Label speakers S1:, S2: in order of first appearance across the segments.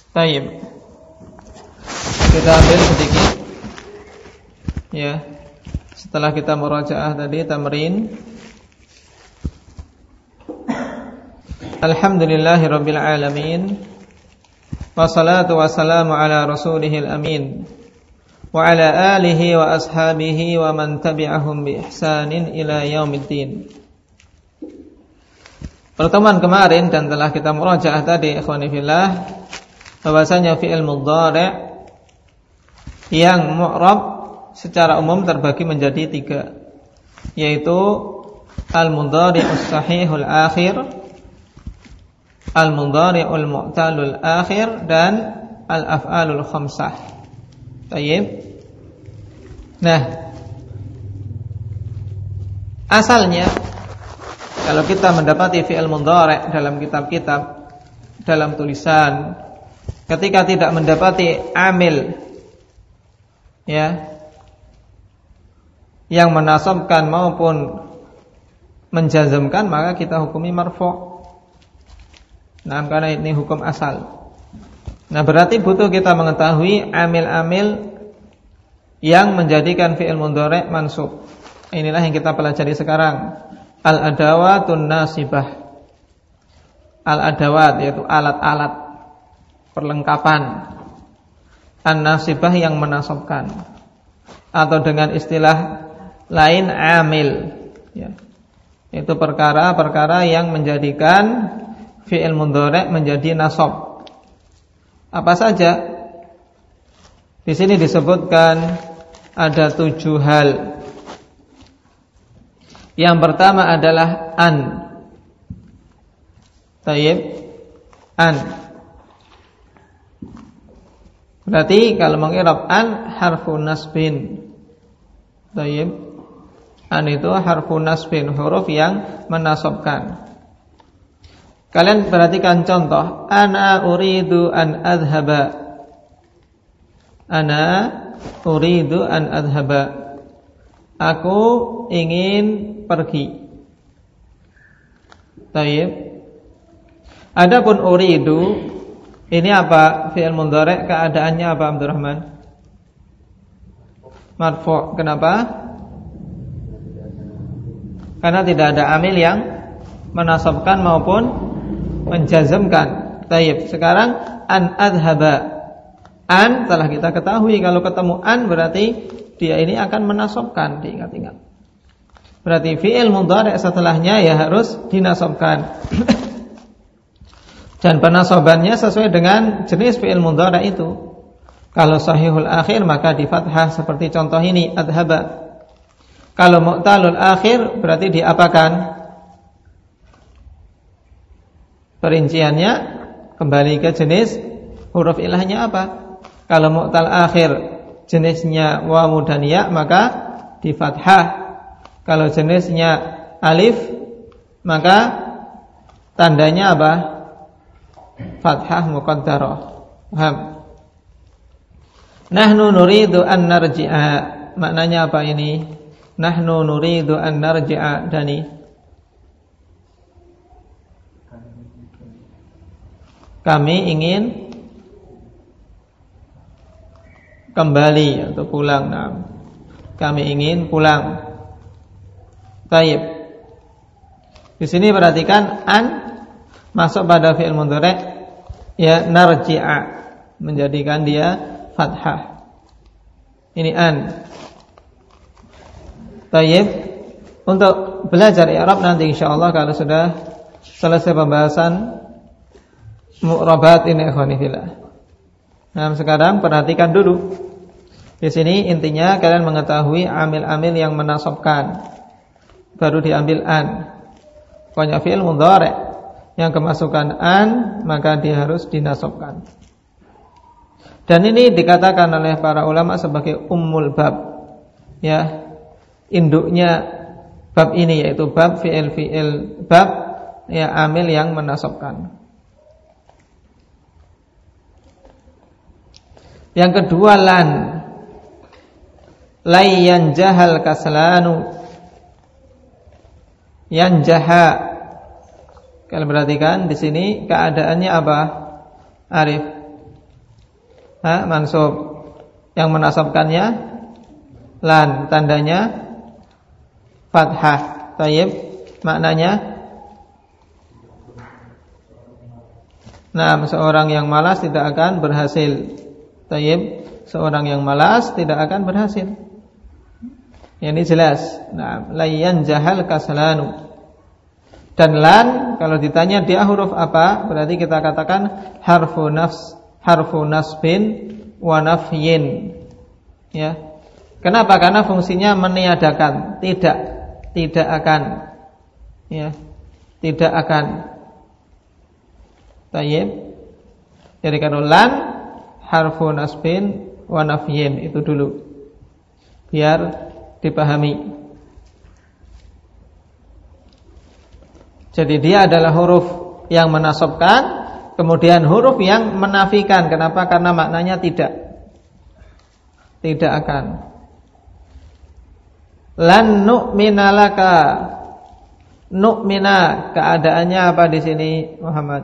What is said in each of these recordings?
S1: Baik. Kita ambil sedikit ya. Setelah kita murajaah tadi tamrin. Alhamdulillahirabbil alamin. Wassalatu wassalamu ala rasulihil amin. Wa ala alihi wa ashabihi wa man tabi'ahum bi ihsanin ila yaumiddin. Pertemuan kemarin dan telah kita murajaah tadi ikhwani fillah, bahwasanya fi'il mudhari' yang mu'rab secara umum terbagi menjadi 3, yaitu al-mudhari'us sahihul akhir, al-mudhari'ul mu'talul akhir, dan al-af'alul khamsah. Baik. Nah, asalnya kalau kita mendapati fi'il mudhari' dalam kitab-kitab, dalam tulisan, ketika tidak mendapati amil ya yang menasabkan maupun menjazmkan, maka kita hukumi marfu'. Nah, karena ini hukum asal. Nah, berarti butuh kita mengetahui amil-amil yang menjadikan fi'il mudhari' mansub. Inilah yang kita pelajari sekarang. Al-adawatun nasibah. Al-adawat yaitu alat-alat perlengkapan. An-nasibah yang menasabkan, atau dengan istilah lain amil ya. Itu perkara-perkara yang menjadikan fi'il mudhari' menjadi nasab. Apa saja? Di sini disebutkan ada 7 hal. Yang pertama adalah an. Tayyib, an. Berarti kalau mengirab an harfu nasbin. Tayyib. An itu harfu nasbin, huruf yang menasabkan. Kalian perhatikan contoh. Ana uridu an adhaba. Ana uridu an adhaba. Aku ingin pergi. Tayyib. Adapun uridu, ini apa? Fi'il mudhari', keadaannya apa Abdurrahman? Marfu'. Kenapa? Karena tidak ada amil yang menasabkan maupun menjazmkan. Tayyib. Sekarang an adhaba. An telah kita ketahui, kalau ketemu an berarti dia ini akan menasabkan. Diingat-ingat. Berarti fi'il mudhari' setelahnya ya harus dinasabkan. Dan penasabannya sesuai dengan jenis fi'il mudhari' itu. Kalau sahihul akhir maka di fathah seperti contoh ini adhaba. Kalau mu'talul akhir berarti diapakan? Perinciannya kembali ke jenis huruf ilahnya apa? Kalau mu'tal akhir jenisnya wawu dan ya, maka di fathah. Kalau jenisnya alif, maka tandanya apa? Fathah muqaddarah. Paham? Nahnu nuridu an narji'a. Maknanya apa ini? Nahnu nuridu an narji'a. Dani, kami ingin kembali atau pulang. Nah, kami ingin pulang. Taib. Di sini perhatikan an masuk pada fi'il mudhari' ya narji'a, menjadikan dia fathah. Ini an. Taib. Untuk belajar i'rab nanti insyaallah kalau sudah selesai pembahasan mu'rabat ini ikhwani fillah. Nah, sekarang perhatikan dulu. Di sini intinya kalian mengetahui amil-amil yang menasabkan. Baru diambil an. Pokoknya fi'il mudhari' yang kemasukan an, maka dia harus dinasabkan. Dan ini dikatakan oleh para ulama sebagai ummul bab. Ya, induknya bab ini yaitu bab fi'il bab ya amil yang menasabkan. Yang kedua lan. Layyan jahal kaslanu. Yanjaha. Kalian perhatikan di sini keadaannya apa? Arif. mansub. Yang menasabkannya lan, tandanya fathah. Tayyib, maknanya seorang yang malas tidak akan berhasil. Tayyib, seorang yang malas tidak akan berhasil. Ini jelas. Layyan jahal kaslanu. Dan lan kalau ditanya dia huruf apa, berarti kita katakan harfu nasbin wa nafyin. Ya. Kenapa? Karena fungsinya meniadakan, tidak akan. Ya. Tidak akan. Tayyib. Jadi kalau lan harfu nasbin wa nafyin itu dulu. Biar dipahami. Jadi dia adalah huruf yang menasabkan, kemudian huruf yang menafikan. Kenapa? Karena maknanya tidak akan. Lan nu'mina laka. Nu'mina, keadaannya apa di sini, Muhammad?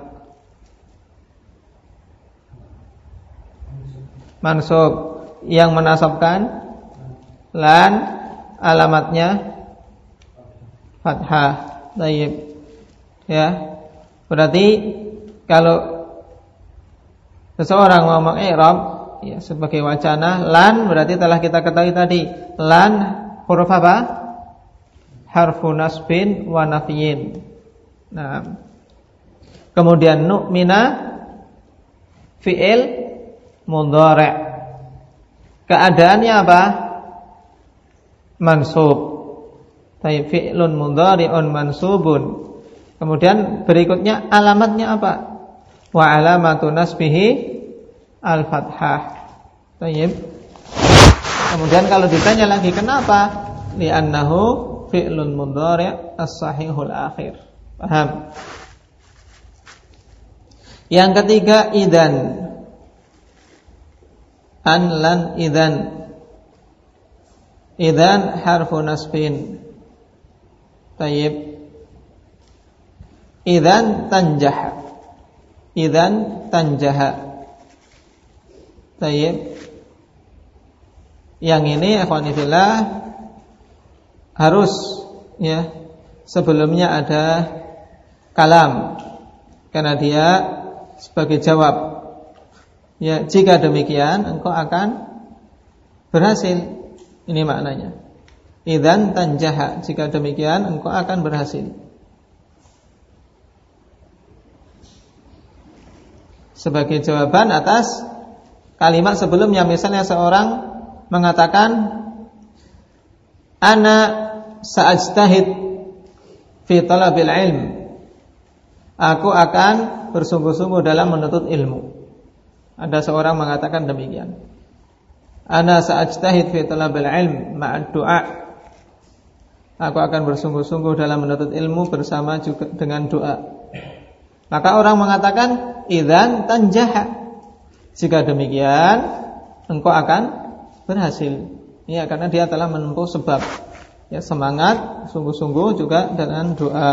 S1: Mansub. Yang menasabkan lan, alamatnya fathah. Tayyib. Ya, berarti kalau seseorang mau mengi'rab ya sebagai wacana lan, berarti telah kita ketahui tadi lan huruf apa? Harfu nasbin wa nafyin. Nah, kemudian nu'mina fi'il mudhari'. Keadaannya apa? Mansub. Tayyib, fi'lun mudhari'un mansubun. Kemudian berikutnya alamatnya apa? Wa alamatu nasbihi al-fathah. Tayyib. Kemudian kalau ditanya lagi kenapa? Li'annahu fi'lun mudhari' as-sahihul akhir. Paham? Yang ketiga idzan. An lan idzan. Idzan harfu nasbin. Tayyib. Idzan tanjah. Idzan tanjaha. Tayyib. Yang ini ikhwan fillah harus ya sebelumnya ada kalam, karena dia sebagai jawab. Ya, jika demikian engkau akan berhasil. Ini maknanya. Idzan tanjaha, jika demikian engkau akan berhasil. Sebagai jawaban atas kalimat sebelumnya, misalnya seorang mengatakan ana sa'ajtahid fi talabil ilm. Aku akan bersungguh-sungguh dalam menuntut ilmu. Ada seorang mengatakan demikian. Ana sa'ajtahid fi talabil ilm ma'ad du'a. Aku akan bersungguh-sungguh dalam menuntut ilmu bersama juga dengan doa. Maka orang mengatakan idzan tanjaha. Jika demikian engkau akan berhasil. Ya, karena dia telah menempuh sebab. Ya, semangat sungguh-sungguh juga dengan doa.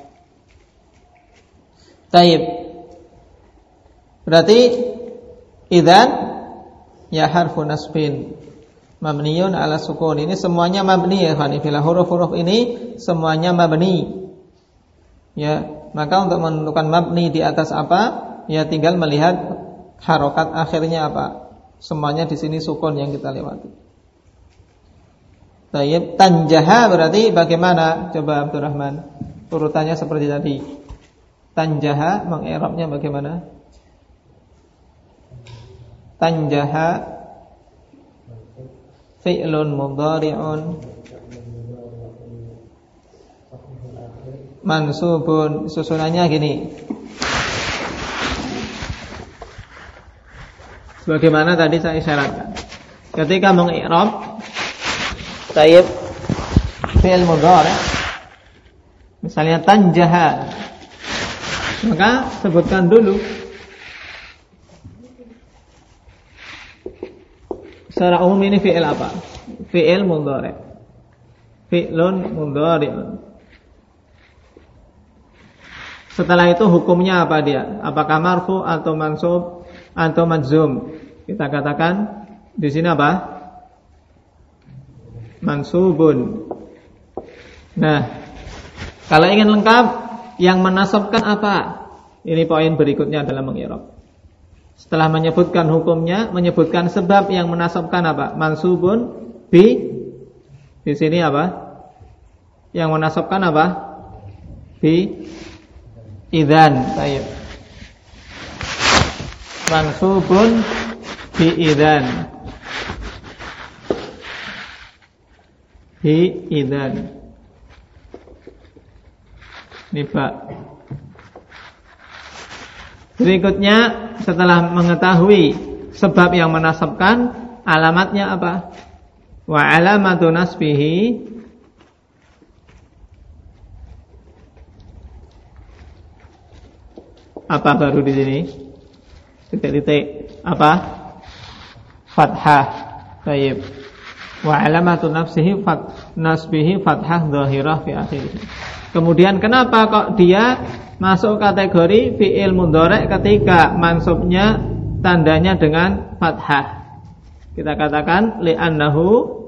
S1: Taib. Berarti idzan ya harfu nasbin mabniyun ala sukun. Ini semuanya mabni ya khanifillah. Huruf-huruf ini semuanya mabni. Ya, maka untuk menentukan mabni di atas apa, ya tinggal melihat harokat akhirnya apa. Semuanya di sini sukun yang kita lewati. Tayyib, tanjaha berarti bagaimana? Coba Abdurrahman, urutannya seperti tadi. Tanjaha mengi'rabnya bagaimana? Tanjaha fi'lun mudhari'un mansubun. Susunannya gini. Sebagaimana tadi saya isyaratkan. Ketika mengi'rab tayyib fi'il mudhari', misalnya tanjaha, maka sebutkan dulu secara umum ini fi'il apa? Fi'il mudhari'. Fi'lun mudhari'un. Setelah itu hukumnya apa dia? Apakah marfu atau mansub atau majzum? Kita katakan di sini apa? Mansubun. Nah, kalau ingin lengkap, yang menasabkan apa? Ini poin berikutnya dalam meng'irab. Setelah menyebutkan hukumnya, menyebutkan sebab yang menasabkan apa? Mansubun bi. Di sini apa? Yang menasabkan apa? Bi idzan. Baik. Mansubun bi idzan. Bi idzan. Ini Pak. Berikutnya setelah mengetahui sebab yang menasabkan, alamatnya apa? Wa alamatu nasbihi apa baru di sini? Titik-titik apa? Fathah. Baik. Wa alamatu nasbihi fathah dhahirah fi akhirih. Kemudian kenapa kok dia masuk kategori fi'il mudhari' ketika mansubnya tandanya dengan fathah? Kita katakan li'annahu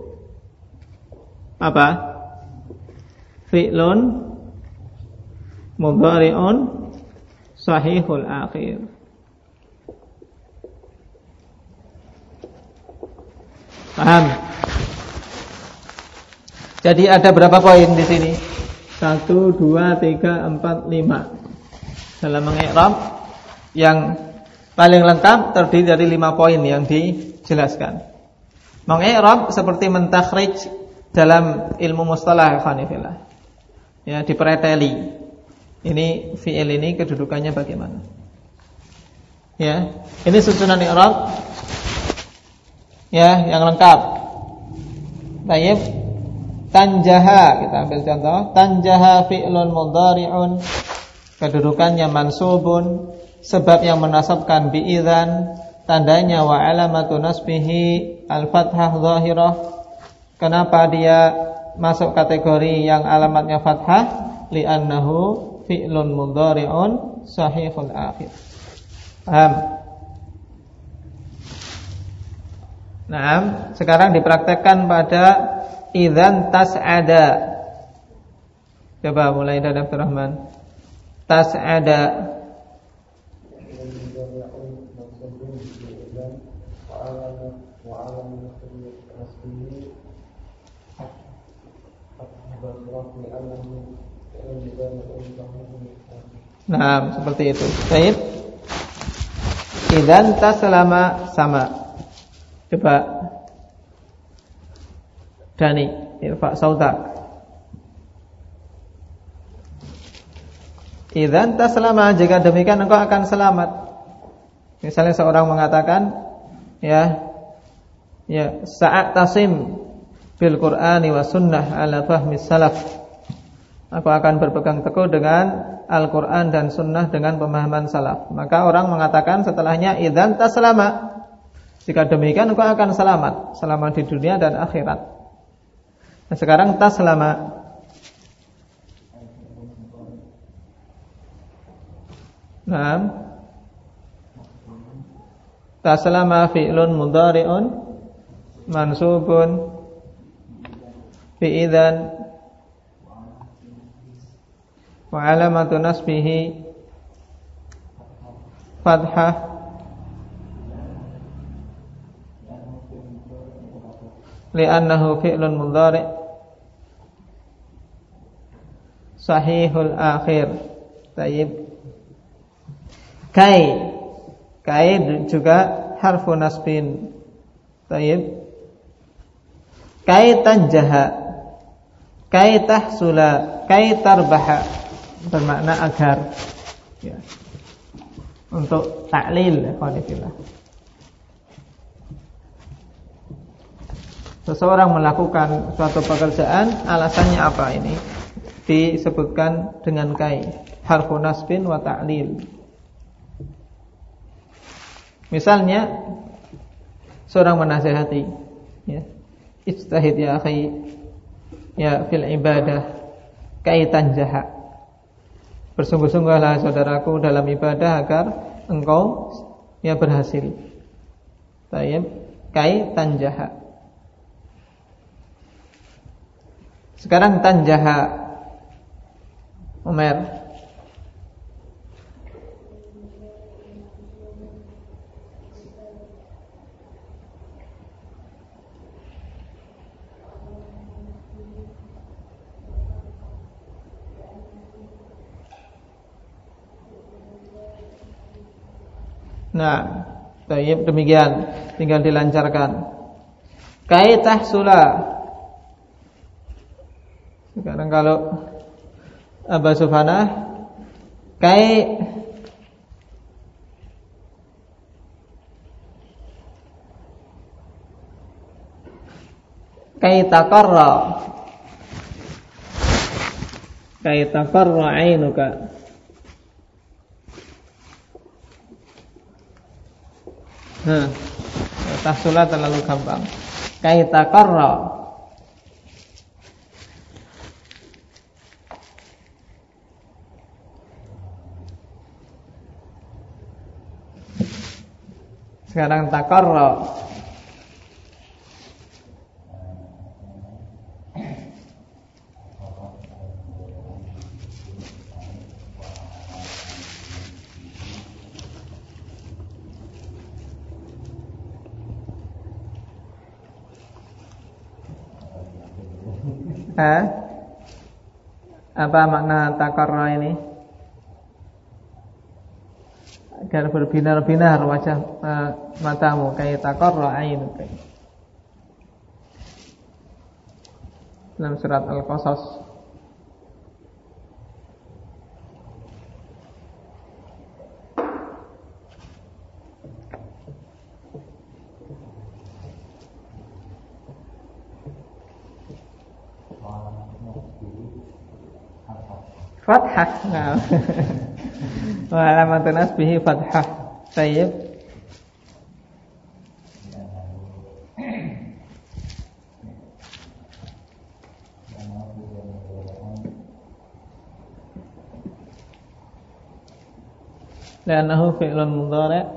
S1: apa? Fi'lun mudhari'un sahihul akhir. Paham? Jadi ada berapa poin di sini? 1, 2, 3, 4, 5. Dalam meng'irab yang paling lengkap terdiri dari 5 poin yang dijelaskan. Meng'irab seperti mentakhrij dalam ilmu mustalah khanifillah. Ya, dipreteli. Ini fi'il ini kedudukannya bagaimana? Ya, ini susunan i'rab ya yang lengkap. Baik. Tanjaha, kita ambil contoh. Tanjaha fi'lun mudhari'un, kedudukannya mansubun, sebab yang menasabkan bi'idzan, tandanya wa alamatu nasbihi al-fathah dhahirah. Kenapa dia masuk kategori yang alamatnya fathah? Li'annahu fi'lun mudhari'un sahihul akhir. Paham? Nah, sekarang dipraktekkan pada idzan tas'ada. Coba mulai dari Abdurrahman. Tas'ada. Nah, seperti itu. Baik. Idzan taslama sama. Coba Dani, irfa sautak. Idzan taslama, jika demikian engkau akan selamat. Misalnya seorang mengatakan, ya sa'at tasim bil Qur'ani wa sunnah ala fahmi salaf. Aku akan berpegang teguh dengan Al-Qur'an dan sunnah dengan pemahaman salaf. Maka orang mengatakan setelahnya idzan taslama. Jika demikian engkau akan selamat, selamat di dunia dan akhirat. Nah, sekarang taslama. Naam. Taslama fi'lun mudhari'un mansubun fi idzan wa alamatu nasbihi fathah li'annahu fi'lun mudhari' sahihul akhir. Tayyib. Kai juga harfu nasbin. Tayyib. Kai tanjaha, kai tahsula, kai tarbaha, bermakna agar, ya. Untuk ta'lil, qanifillah. Seseorang melakukan suatu pekerjaan, alasannya apa ini? Disebutkan dengan kai, harfu nasbin wa ta'lil. Misalnya seorang menasihati, ya, ijtahid ya akhi, ya fil ibadah, kai tanjaha. Bersungguh-sungguhlah saudaraku dalam ibadah agar engkau ya berhasil. Tayyib. Kai tanjaha. Sekarang tanjaha. Umar. Nah, tayyib, demikian, tinggal dilancarkan. Kai tahsula. Sekarang kalau Aba Sufana, kai taqarra. Kai taqarra 'ainuka. Tahsula terlalu gampang. Kai taqarra. Sekarang taqarra. Apa makna taqarra ini? Agar berbinar-binar wajah matamu, kayak taqarra ainuka. Dalam surat Al-Qasas. Fathah. Nah. Wa alamatun nasbihi fathah. Tayyib. Li'annahu fi'lun mudhari'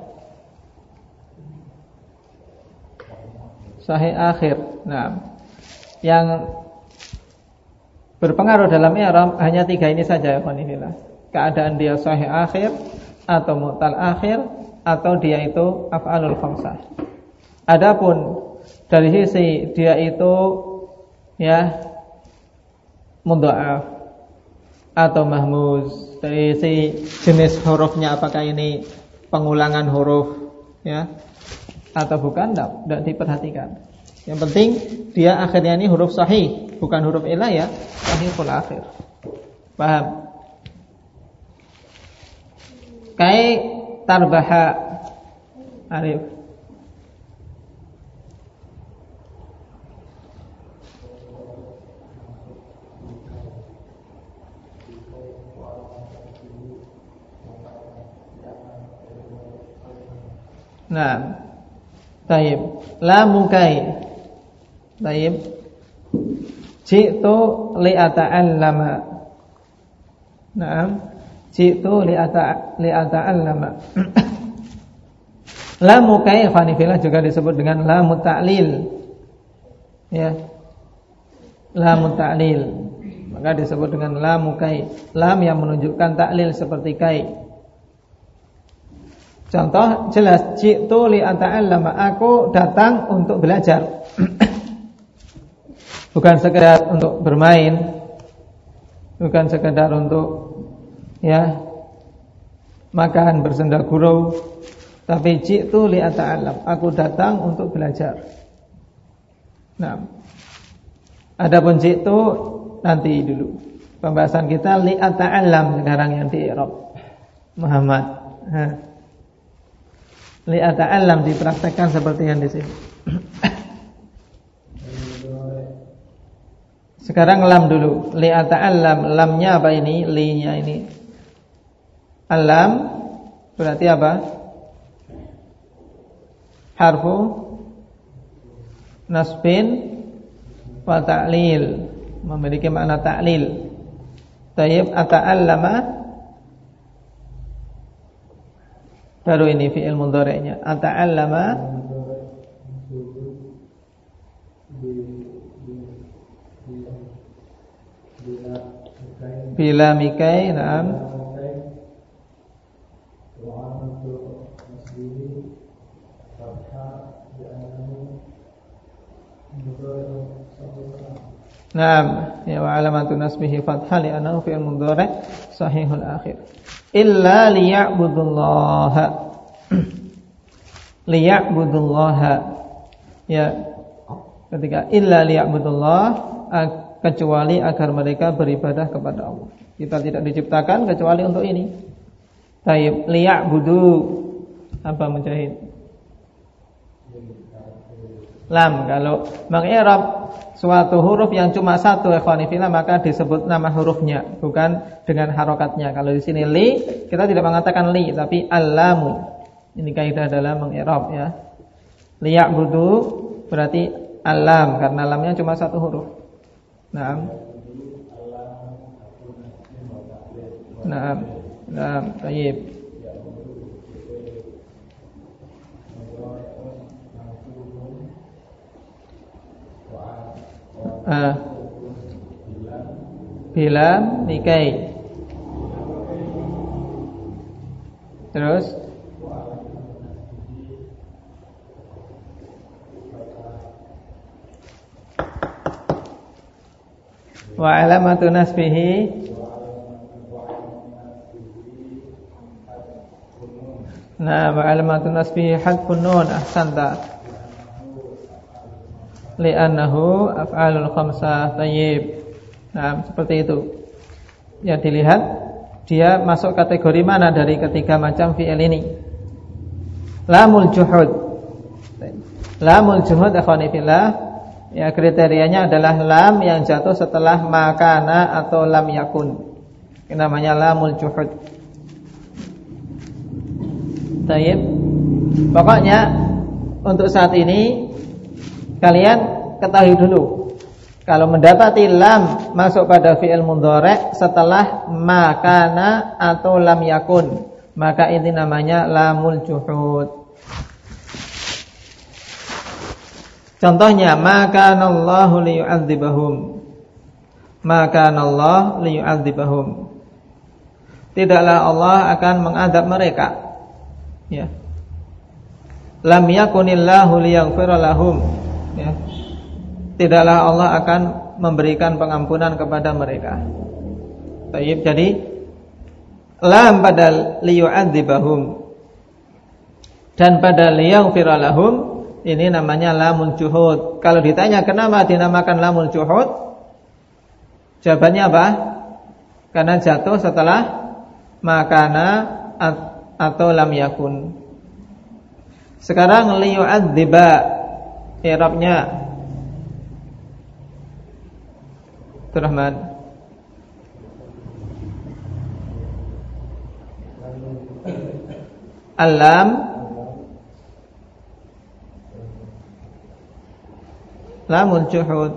S1: sahih akhir. Nah, yang berpengaruh dalam i'rab hanya 3 ini saja ya khonifillah. Keadaan dia sahih akhir, atau mu'tal akhir, atau dia itu af'alul khamsah. Adapun dari sisi dia itu ya mudha'af atau mahmuz, dari sisi jenis hurufnya apakah ini pengulangan huruf ya atau bukan, tidak diperhatikan. Yang penting dia akhirnya ini huruf sahih, bukan huruf ilah ya, sahihul akhir. Paham? Kai tarbaha. Arif. Nah, taib. Lamu kai. Taib. Ji'tu li'ata'allama. Naam. Ji'tu li'ata'allama. Lamu kai khanifilah juga disebut dengan lamu ta'lil. Ya. Lamu ta'lil. Maka disebut dengan lamu kai. Lam yang menunjukkan ta'lil seperti kai. Contoh jelas, ji'tu li'ata'allama, aku datang untuk belajar. Bukan sekedar untuk bermain, bukan sekedar untuk ya makan bersenda gurau, tapi ji'tu li'ata'allam, aku datang untuk belajar. Nah, adapun ji'tu nanti dulu. Pembahasan kita li'ata'allam sekarang yang di i'rab. Muhammad. Li'ata'allam dipraktekkan seperti yang di sini. Sekarang lam dulu. Li'ata'allam, lamnya apa ini? Li-nya ini. Alam berarti apa? Harfu nasbin wa ta'lil, memiliki makna ta'lil. Tayyib, ata'allama baru ini fi'il mudhari'nya. Ata'allama bila mikai. Naam. Naam, ya wa alamatun nasbihi fathah li annahu fi'il mudhari' sahihul akhir. Illa liya'budullaha. Liya'budullaha. Ya. Ketika illa liya'budullah, kecuali agar mereka beribadah kepada Allah. Kita tidak diciptakan kecuali untuk ini. Taib liya'budu. Apa Mujahid? Lam. Kalau mengi'rab suatu huruf yang cuma satu ikhwani fillah, maka disebut nama hurufnya, bukan dengan harokatnya. Kalau di sini li, kita tidak mengatakan li, tapi al-lamu. Ini kaidah dalam mengi'rab ya. Liya'budu berarti al-lam, karena lamnya cuma satu huruf. Naam. Naam. Naam, tayyib. Bila nikai. Terus wa alamatu nasbihi. Nah, wa alamatu nasbihi hadfun nun. Ahsanta. Li'annahu af'alul khamsah. Tayyib. Nah, seperti itu. Ya, dilihat dia masuk kategori mana dari ketiga macam fi'il ini. Lamul juhud. Lamul juhud akhwani fillah, ya kriterianya adalah lam yang jatuh setelah makana atau lam yakun. Ini namanya lamul juhud. Tayyib. Pokoknya untuk saat ini kalian ketahui dulu, kalau mendapati lam masuk pada fi'il mudhari' setelah makana atau lam yakun, maka ini namanya lamul juhud. Contohnya, makanallahu liyu'adzibahum. Makanallahu liyu'adzibahum. Tidaklah Allah akan mengadab mereka. Ya. Lam yakunillahu liyaghfira lahum. Ya. Tidaklah Allah akan memberikan pengampunan kepada mereka. Baik, jadi lam pada liyu'adzibahum dan pada liyaghfira lahum, ini namanya lamul juhud. Kalau ditanya kenapa dinamakan lamul juhud, jawabannya apa? Karena jatuh setelah makana atau lam yakun. Sekarang liyu'adziba, i'rabnya Rahman. Alam lamul juhud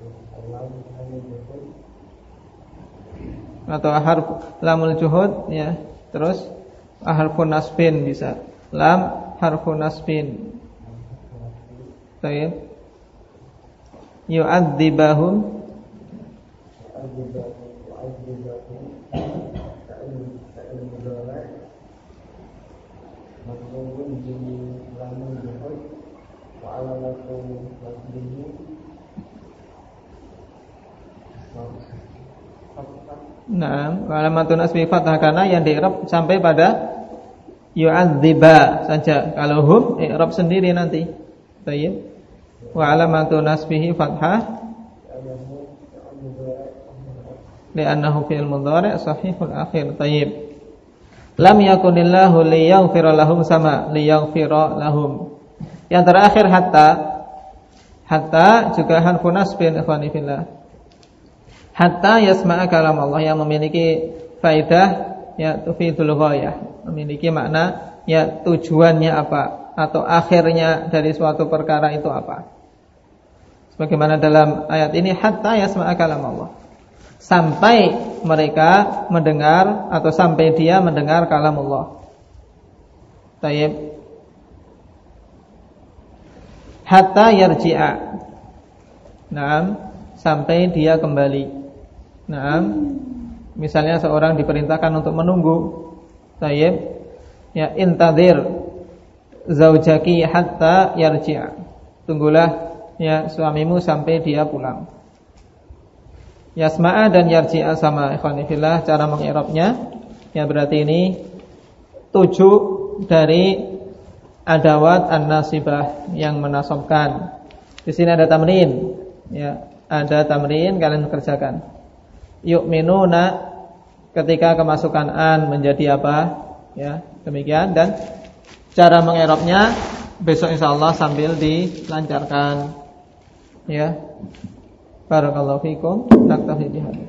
S1: atau harf lamul juhud ya. Terus harfun nasbin bisa. Lam harfun nasbin. Baik. Yu'adzibahum Nah, alamatun nasbi fathah karena yang di'rab sampai pada yu'adziba saja. Kalau hum i'rab sendiri nanti. Baik. Wa alamatun nasbihi fathah li'annahu fi'il mudhari' sahihul akhir. Tayyib. Lam yakunillahu liyaghfira lahum sama liyaghfira lahum. Yang terakhir hatta juga harfun nasbin ikhwani fillah. Hatta yasma'a kalam Allah, yang memiliki faedah ya tufidul ghayah, memiliki makna ya tujuannya apa atau akhirnya dari suatu perkara itu apa. Sebagaimana dalam ayat ini, hatta yasma'a kalam Allah, sampai mereka mendengar atau sampai dia mendengar kalam Allah. Tayyib. Hatta yarji'a, naam, sampai dia kembali. Naam, Misalnya seorang diperintahkan untuk menunggu. Tayyib. Ya, intadir zaujaki hatta yarji'a. Tunggulah ya suamimu sampai dia pulang. Yasma'a dan yarji'a sama, ikhwani fillah, cara mengi'rabnya. Ya berarti ini 7 dari adawat an-nasibah yang menasabkan. Di sini ada tamrin. Ya, ada tamrin, kalian kerjakan. Yu'minuna ketika kemasukan an menjadi apa? Ya, demikian. Dan cara mengi'rabnya besok insyaallah sambil dilancarkan. Ya. Barakallahu fikum. Naktafi bihadza.